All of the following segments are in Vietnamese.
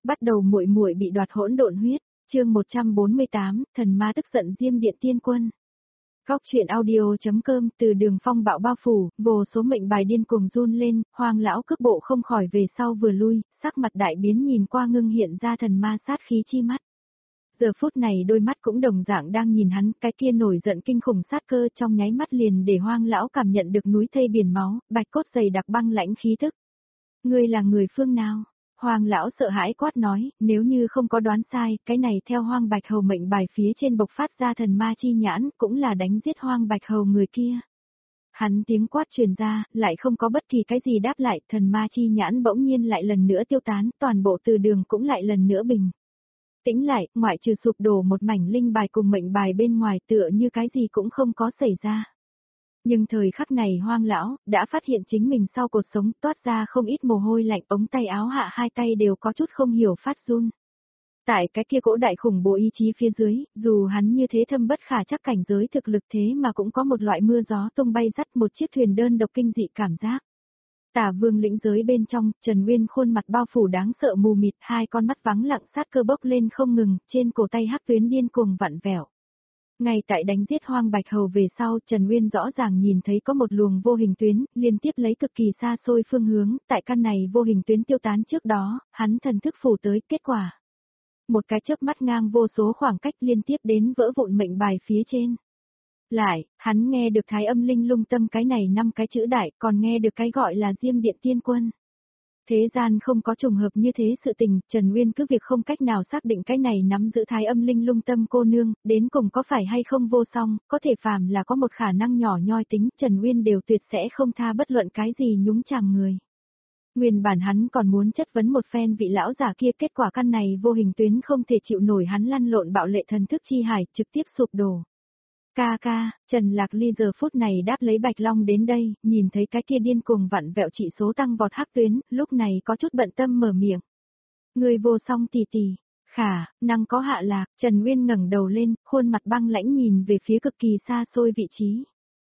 Bắt đầu muội muội bị đoạt hỗn độn huyết, chương 148, thần ma tức giận Diêm Điện Tiên Quân. Góc truyện audio.com, từ Đường phong bạo bao phủ, vô số mệnh bài điên cuồng run lên, Hoang lão cước bộ không khỏi về sau vừa lui, sắc mặt đại biến nhìn qua ngưng hiện ra thần ma sát khí chi mắt. Giờ phút này đôi mắt cũng đồng dạng đang nhìn hắn, cái kia nổi giận kinh khủng sát cơ trong nháy mắt liền để Hoang lão cảm nhận được núi thây biển máu, bạch cốt dày đặc băng lãnh khí tức. Ngươi là người phương nào? Hoang lão sợ hãi quát nói, nếu như không có đoán sai, cái này theo Hoang Bạch Hầu mệnh bài phía trên bộc phát ra thần ma chi nhãn, cũng là đánh giết Hoang Bạch Hầu người kia. Hắn tiếng quát truyền ra, lại không có bất kỳ cái gì đáp lại, thần ma chi nhãn bỗng nhiên lại lần nữa tiêu tán, toàn bộ từ đường cũng lại lần nữa bình tĩnh lại, ngoại trừ sụp đổ một mảnh linh bài cùng mệnh bài bên ngoài tựa như cái gì cũng không có xảy ra. Nhưng thời khắc này Hoang lão đã phát hiện chính mình sau cột sống toát ra không ít mồ hôi lạnh, ống tay áo hạ hai tay đều có chút không hiểu phát run. Tại cái kia cỗ đại khủng bố ý chí phía dưới, dù hắn như thế thâm bất khả chắc cảnh giới thực lực thế mà cũng có một loại mưa gió tung bay dắt một chiếc thuyền đơn độc kinh dị cảm giác. Tả Vương lĩnh giới bên trong, Trần Nguyên khuôn mặt bao phủ đáng sợ mù mịt, hai con mắt vắng lặng sát cơ bốc lên không ngừng, trên cổ tay hắc tuyến điên cuồng vặn vẹo. Ngay tại đánh giết Hoang Bạch Hầu về sau, Trần Nguyên rõ ràng nhìn thấy có một luồng vô hình tuyến, liên tiếp lấy cực kỳ xa xôi phương hướng, tại căn này vô hình tuyến tiêu tán trước đó, hắn thần thức phủ tới, kết quả. Một cái chớp mắt ngang vô số khoảng cách liên tiếp đến vỡ vụn mệnh bài phía trên. Lại, hắn nghe được Thái Âm Linh Lung Tâm cái này 5 cái chữ đại, còn nghe được cái gọi là Diêm Điện Tiên Quân. Thế gian không có trùng hợp như thế sự tình, Trần Nguyên cứ việc không cách nào xác định cái này nắm giữ Thái Âm Linh Lung Tâm cô nương, đến cùng có phải hay không vô song, có thể phàm là có một khả năng nhỏ nhoi tính, Trần Nguyên đều tuyệt sẽ không tha bất luận cái gì nhúng chàm người. Nguyên bản hắn còn muốn chất vấn một phen vị lão giả kia, kết quả căn này vô hình tuyến không thể chịu nổi hắn lăn lộn bạo lệ thần thức chi hải, trực tiếp sụp đổ. Ca, Trần Lạc Ly giờ phút này đáp lấy Bạch Long đến đây, nhìn thấy cái kia điên cuồng vặn vẹo chỉ số tăng vọt hắc tuyến, lúc này có chút bận tâm mở miệng. Người vô song tỷ tỷ, khả, năng có hạ lạc, Trần Nguyên ngẩng đầu lên, khuôn mặt băng lãnh nhìn về phía cực kỳ xa xôi vị trí.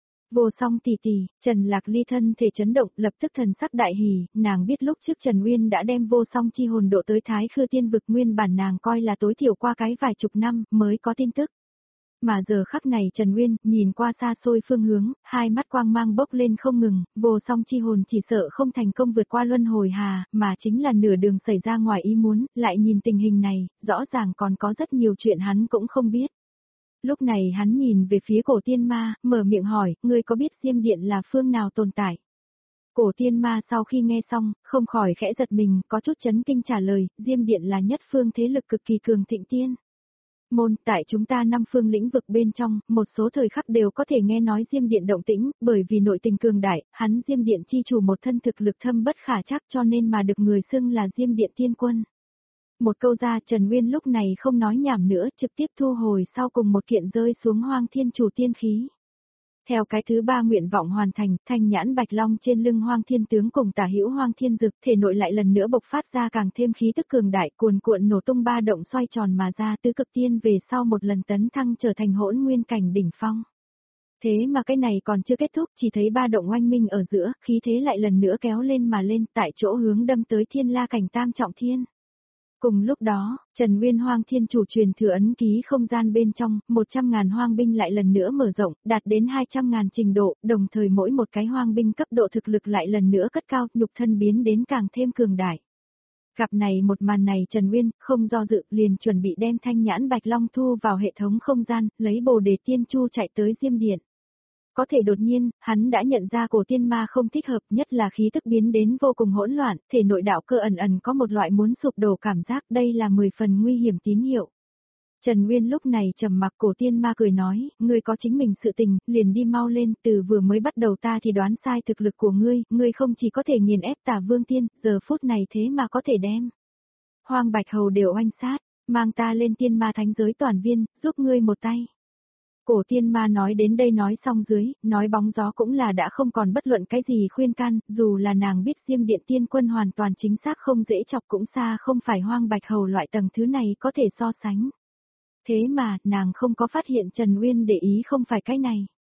Vô song tỷ tỷ, Trần Lạc Ly thân thể chấn động, lập tức thần sắc đại hỉ, nàng biết lúc trước Trần Nguyên đã đem vô song chi hồn độ tới Thái Khư Tiên vực, nguyên bản nàng coi là tối thiểu qua cái vài chục năm mới có tin tức. Mà giờ khắc này Trần Nguyên, nhìn qua xa xôi phương hướng, hai mắt quang mang bốc lên không ngừng, vô song chi hồn chỉ sợ không thành công vượt qua luân hồi hà, mà chính là nửa đường xảy ra ngoài ý muốn, lại nhìn tình hình này, rõ ràng còn có rất nhiều chuyện hắn cũng không biết. Lúc này hắn nhìn về phía cổ tiên ma, mở miệng hỏi, ngươi có biết Diêm Điện là phương nào tồn tại? Cổ tiên ma sau khi nghe xong, không khỏi khẽ giật mình, có chút chấn kinh trả lời, Diêm Điện là nhất phương thế lực cực kỳ cường thịnh tiên. Môn, tại chúng ta 5 phương lĩnh vực bên trong, một số thời khắc đều có thể nghe nói Diêm Điện động tĩnh, bởi vì nội tình cường đại, hắn Diêm Điện chi chủ một thân thực lực thâm bất khả trắc cho nên mà được người xưng là Diêm Điện Tiên Quân. Một câu ra Trần Nguyên lúc này không nói nhảm nữa, trực tiếp thu hồi sau cùng một kiện rơi xuống Hoang Thiên Chủ tiên khí. Theo cái thứ 3 nguyện vọng hoàn thành, thanh nhãn Bạch Long trên lưng Hoang Thiên tướng cùng tả hữu Hoang Thiên Dực, thể nội lại lần nữa bộc phát ra càng thêm khí tức cường đại, cuồn cuộn nổ tung ba động xoay tròn mà ra, tứ cực tiên về sau một lần tấn thăng trở thành hỗn nguyên cảnh đỉnh phong. Thế mà cái này còn chưa kết thúc, chỉ thấy ba động oanh minh ở giữa, khí thế lại lần nữa kéo lên mà lên, tại chỗ hướng đâm tới Thiên La cảnh tam trọng thiên. Cùng lúc đó, Trần Nguyên Hoang Thiên Chủ truyền thừa ấn ký không gian bên trong, 100.000 hoang binh lại lần nữa mở rộng, đạt đến 200.000 trình độ, đồng thời mỗi một cái hoang binh cấp độ thực lực lại lần nữa cất cao, nhục thân biến đến càng thêm cường đại. Gặp này một màn này Trần Nguyên, không do dự, liền chuẩn bị đem thanh nhãn Bạch Long thu vào hệ thống không gian, lấy Bồ Đề Tiên Chu chạy tới Diêm Điện. Có thể đột nhiên, hắn đã nhận ra cổ tiên ma không thích hợp, nhất là khí tức biến đến vô cùng hỗn loạn, thể nội đạo cơ ẩn ẩn có một loại muốn sụp đổ cảm giác, đây là 10 phần nguy hiểm tín hiệu. Trần Nguyên lúc này trầm mặc, cổ tiên ma cười nói, ngươi có chính mình sự tình, liền đi mau lên, từ vừa mới bắt đầu ta thì đoán sai thực lực của ngươi không chỉ có thể nghiền ép Tả Vương Tiên, giờ phút này thế mà có thể đem Hoang Bạch Hầu đều oanh sát, mang ta lên tiên ma thánh giới toàn viên, giúp ngươi một tay. Cổ tiên ma nói đến đây nói xong dưới, nói bóng gió cũng là đã không còn bất luận cái gì khuyên can, dù là nàng biết Diêm Điện Tiên Quân hoàn toàn chính xác không dễ chọc cũng xa không phải Hoang Bạch Hầu loại tầng thứ này có thể so sánh. Thế mà, nàng không có phát hiện Trần Nguyên để ý không phải cái này.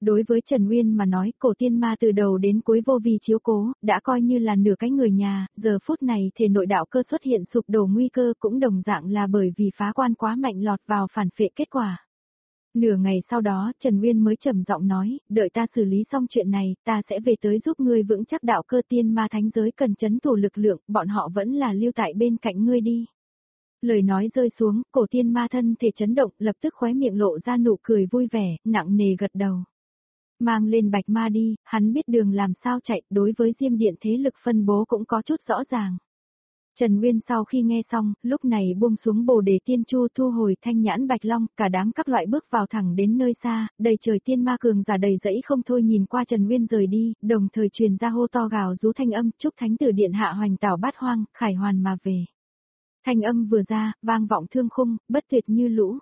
Đối với Trần Uyên mà nói, cổ tiên ma từ đầu đến cuối vô vi chiếu cố, đã coi như là nửa cái người nhà, giờ phút này thể nội đạo cơ xuất hiện sụp đổ nguy cơ cũng đồng dạng là bởi vì phá quan quá mạnh lọt vào phản phệ kết quả. Nửa ngày sau đó, Trần Uyên mới trầm giọng nói, đợi ta xử lý xong chuyện này, ta sẽ về tới giúp ngươi vững chắc đạo cơ tiên ma thánh giới cần chấn thủ lực lượng, bọn họ vẫn là lưu tại bên cạnh ngươi đi. Lời nói rơi xuống, cổ tiên ma thân thể chấn động, lập tức khóe miệng lộ ra nụ cười vui vẻ, nặng nề gật đầu. Mang lên bạch ma đi, hắn biết đường làm sao chạy, đối với Diêm Điện thế lực phân bố cũng có chút rõ ràng. Trần Nguyên sau khi nghe xong, lúc này buông xuống Bồ Đề Tiên Chu thu hồi thanh nhãn bạch long, cả đám các loại bước vào thẳng đến nơi xa, đầy trời tiên ma cường giả đầy dẫy không thôi nhìn qua Trần Nguyên rời đi, đồng thời truyền ra hô to gào rú thanh âm, chúc thánh tử điện hạ hoành tảo bát hoang, khải hoàn mà về. Thanh âm vừa ra, vang vọng thương khung, bất tuyệt như lũ.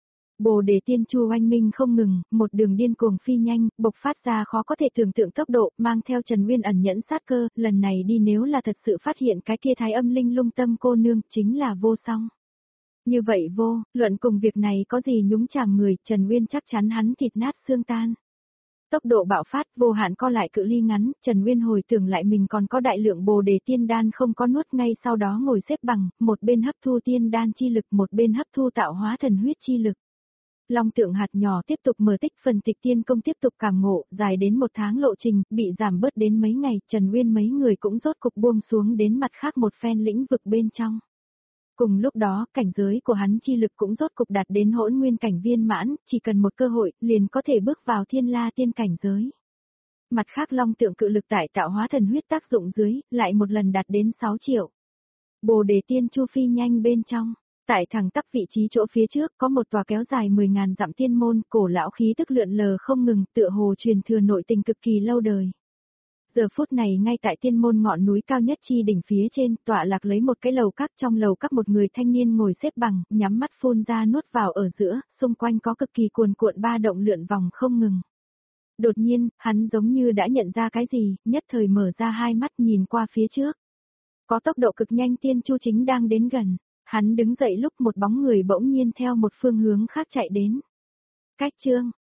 Bồ Đề Tiên Chu oanh minh không ngừng, một đường điên cuồng phi nhanh, bộc phát ra khó có thể tưởng tượng tốc độ, mang theo Trần Nguyên ẩn nhẫn sát cơ, lần này đi nếu là thật sự phát hiện cái kia thái âm linh lung tâm cô nương, chính là vô song. Như vậy vô, luận cùng việc này có gì nhúng chàm người, Trần Nguyên chắc chắn hắn thịt nát xương tan. Tốc độ bạo phát vô hạn co lại cự ly ngắn, Trần Nguyên hồi tưởng lại mình còn có đại lượng Bồ Đề Tiên Đan không có nuốt, ngay sau đó ngồi xếp bằng, một bên hấp thu tiên đan chi lực, một bên hấp thu tạo hóa thần huyết chi lực. Long tượng hạt nhỏ tiếp tục mở tích, phần tịch tiên công tiếp tục cảm ngộ, dài đến 1 tháng lộ trình, bị giảm bớt đến mấy ngày, Trần Nguyên mấy người cũng rốt cục buông xuống đến mặt khác một phen lĩnh vực bên trong. Cùng lúc đó, cảnh giới của hắn chi lực cũng rốt cục đạt đến hỗn nguyên cảnh viên mãn, chỉ cần một cơ hội, liền có thể bước vào thiên la tiên cảnh giới. Mặt khác long tượng cự lực tại tạo hóa thần huyết tác dụng dưới, lại một lần đạt đến 6 triệu. Bồ Đề Tiên Chu phi nhanh bên trong. Tại thẳng tắp vị trí chỗ phía trước có một tòa kéo dài 10.000 dặm tiên môn, cổ lão khí tức lượn lờ không ngừng, tựa hồ truyền thừa nội tình cực kỳ lâu đời. Giờ phút này ngay tại tiên môn ngọn núi cao nhất chi đỉnh phía trên, tọa lạc lấy một cái lầu các, trong lầu các một người thanh niên ngồi xếp bằng, nhắm mắt phun ra nuốt vào ở giữa, xung quanh có cực kỳ cuồn cuộn ba động lượn vòng không ngừng. Đột nhiên, hắn giống như đã nhận ra cái gì, nhất thời mở ra hai mắt nhìn qua phía trước. Có tốc độ cực nhanh tiên chu chính đang đến gần. Hắn đứng dậy lúc một bóng người bỗng nhiên theo một phương hướng khác chạy đến. Cách chương,